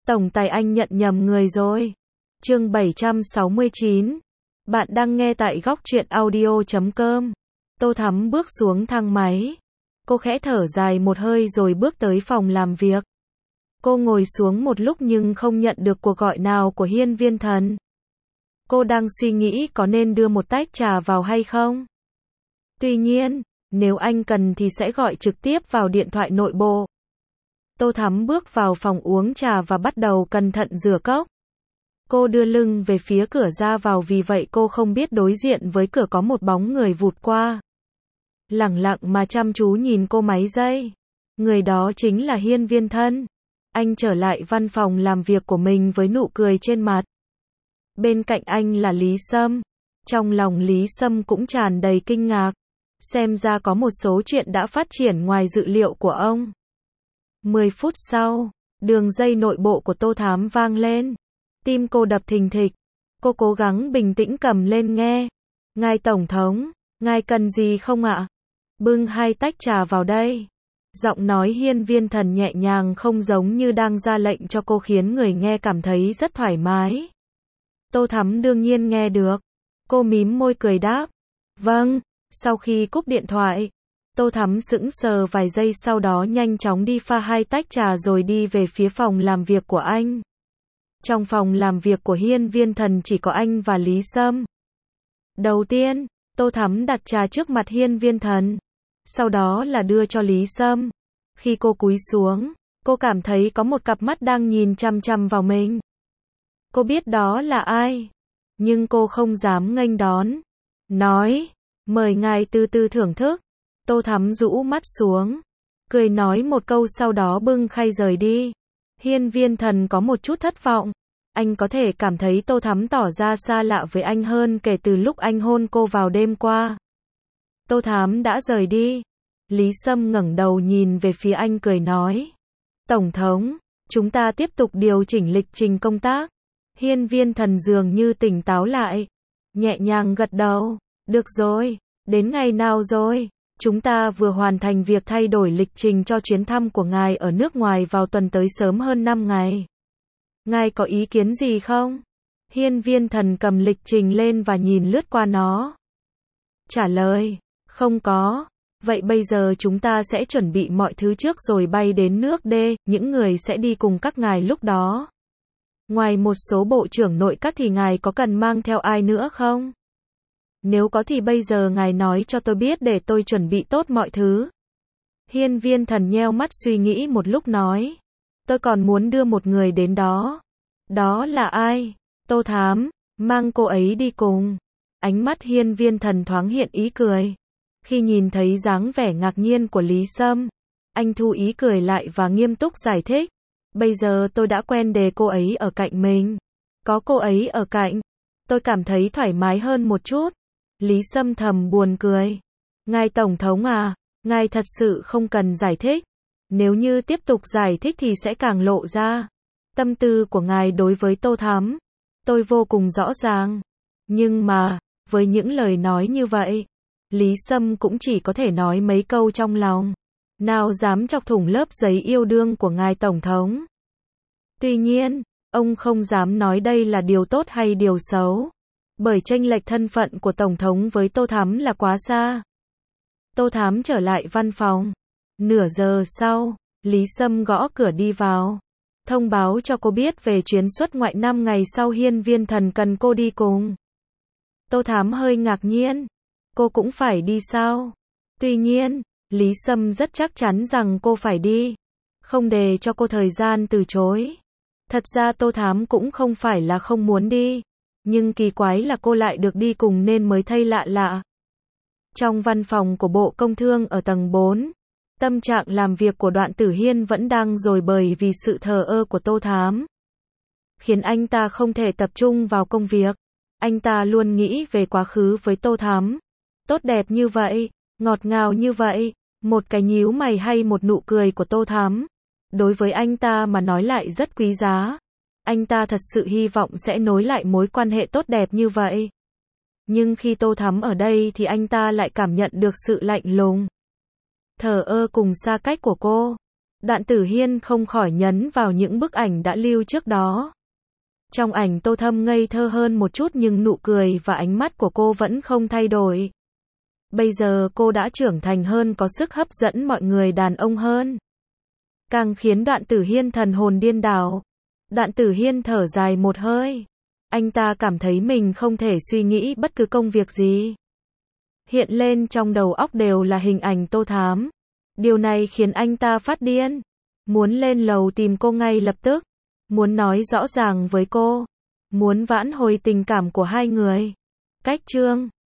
Tổng tài anh nhận nhầm người rồi. Chương 769. Bạn đang nghe tại góc truyện audio.com. Tô Thắm bước xuống thang máy. Cô khẽ thở dài một hơi rồi bước tới phòng làm việc. Cô ngồi xuống một lúc nhưng không nhận được cuộc gọi nào của Hiên Viên Thần. Cô đang suy nghĩ có nên đưa một tách trà vào hay không. Tuy nhiên, nếu anh cần thì sẽ gọi trực tiếp vào điện thoại nội bộ. Tô Thắm bước vào phòng uống trà và bắt đầu cẩn thận rửa cốc. Cô đưa lưng về phía cửa ra vào vì vậy cô không biết đối diện với cửa có một bóng người vụt qua. Lẳng lặng mà chăm chú nhìn cô mấy giây. Người đó chính là Hiên Viên Thần. Anh trở lại văn phòng làm việc của mình với nụ cười trên mặt. Bên cạnh anh là Lý Sâm. Trong lòng Lý Sâm cũng tràn đầy kinh ngạc. Xem ra có một số chuyện đã phát triển ngoài dự liệu của ông. 10 phút sau, đường dây nội bộ của Tô Thắm vang lên. Tim cô đập thình thịch. Cô cố gắng bình tĩnh cầm lên nghe. Ngài Tổng thống, ngài cần gì không ạ? Bưng 2 tách trà vào đây. Giọng nói Hiên Viên Thần nhẹ nhàng không giống như đang ra lệnh cho cô khiến người nghe cảm thấy rất thoải mái. Tô Thắm đương nhiên nghe được. Cô mím môi cười đáp. Vâng. Sau khi cúp điện thoại, Tô Thắm sững sờ vài giây sau đó nhanh chóng đi pha 2 tách trà rồi đi về phía phòng làm việc của anh. Trong phòng làm việc của Hiên Viên Thần chỉ có anh và Lý Sâm. Đầu tiên, Tô Thắm đặt trà trước mặt Hiên Viên Thần. Sau đó là đưa cho Lý Sâm. Khi cô cúi xuống, cô cảm thấy có một cặp mắt đang nhìn chằm chằm vào mình. Cô biết đó là ai, nhưng cô không dám nghênh đón. Nói, mời ngài từ từ thưởng thức. Tô Thắm rũ mắt xuống, cười nói một câu sau đó bưng khay rời đi. Hiên Viên Thần có một chút thất vọng. Anh có thể cảm thấy Tô Thắm tỏ ra xa lạ với anh hơn kể từ lúc anh hôn cô vào đêm qua. Tô Thắm đã rời đi. Lý Sâm ngẩng đầu nhìn về phía anh cười nói. Tổng thống, chúng ta tiếp tục điều chỉnh lịch trình công tác. Hiên Viên Thần dường như tỉnh táo lại. Nhẹ nhàng gật đầu. Được rồi, đến ngày nào rồi? Chúng ta vừa hoàn thành việc thay đổi lịch trình cho chuyến thăm của ngài ở nước ngoài vào tuần tới sớm hơn 5 ngày. Ngài có ý kiến gì không? Hiên Viên Thần cầm lịch trình lên và nhìn lướt qua nó. Trả lời, không có. Vậy bây giờ chúng ta sẽ chuẩn bị mọi thứ trước rồi bay đến nước D, những người sẽ đi cùng các ngài lúc đó. Ngoài một số bộ trưởng nội các thì ngài có cần mang theo ai nữa không? Nếu có thì bây giờ ngài nói cho tôi biết để tôi chuẩn bị tốt mọi thứ. Hiên Viên Thần nheo mắt suy nghĩ một lúc nói. Tôi còn muốn đưa một người đến đó. Đó là ai? Tô Thắm, mang cô ấy đi cùng. Ánh mắt Hiên Viên Thần thoáng hiện ý cười. Khi nhìn thấy dáng vẻ ngạc nhiên của Lý Sâm, anh thu ý cười lại và nghiêm túc giải thích. Bây giờ tôi đã quen để cô ấy ở cạnh mình. Có cô ấy ở cạnh, tôi cảm thấy thoải mái hơn một chút. Lý Sâm thầm buồn cười. Ngài Tổng thống à, ngài thật sự không cần giải thích. Nếu như tiếp tục giải thích thì sẽ càng lộ ra tâm tư của ngài đối với Tô Thắm. Tôi vô cùng rõ ràng. Nhưng mà, với những lời nói như vậy, Lý Sâm cũng chỉ có thể nói mấy câu trong lòng. Nào dám chọc thủng lớp giấy yêu đương của ngài Tổng thống. Tuy nhiên, ông không dám nói đây là điều tốt hay điều xấu. Bởi chênh lệch thân phận của Tổng thống với Tô Thắm là quá xa. Tô Thắm trở lại văn phòng. Nửa giờ sau, Lý Sâm gõ cửa đi vào. Thông báo cho cô biết về chuyến xuất ngoại 5 ngày sau Hiên Viên Thần cần cô đi cùng. Tô Thắm hơi ngạc nhiên. Cô cũng phải đi sao? Tuy nhiên, Lý Sâm rất chắc chắn rằng cô phải đi. Không để cho cô thời gian từ chối. Thật ra Tô Thắm cũng không phải là không muốn đi. Nhưng kỳ quái là cô lại được đi cùng nên mới thấy lạ lạ. Trong văn phòng của Bộ Công Thương ở tầng 4, tâm trạng làm việc của Đoạn Tử Hiên vẫn đang dồi bởi vì sự thờ ơ của Tô Thắm. Khiến anh ta không thể tập trung vào công việc. Anh ta luôn nghĩ về quá khứ với Tô Thắm. Tốt đẹp như vậy, ngọt ngào như vậy, một cái nhíu mày hay một nụ cười của Tô Thắm. Đối với anh ta mà nói lại rất quý giá. Anh ta thật sự hy vọng sẽ nối lại mối quan hệ tốt đẹp như vậy. Nhưng khi Tô Thắm ở đây thì anh ta lại cảm nhận được sự lạnh lùng, thờ ơ cùng xa cách của cô. Đoạn Tử Hiên không khỏi nhấn vào những bức ảnh đã lưu trước đó. Trong ảnh Tô Thâm ngây thơ hơn một chút nhưng nụ cười và ánh mắt của cô vẫn không thay đổi. Bây giờ cô đã trưởng thành hơn, có sức hấp dẫn mọi người đàn ông hơn. Càng khiến Đoạn Tử Hiên thần hồn điên đảo. Đoạn Tử Hiên thở dài một hơi. Anh ta cảm thấy mình không thể suy nghĩ bất cứ công việc gì. Hiện lên trong đầu óc đều là hình ảnh Tô Thám. Điều này khiến anh ta phát điên. Muốn lên lầu tìm cô ngay lập tức. Muốn nói rõ ràng với cô. Muốn vãn hồi tình cảm của hai người. Cách chương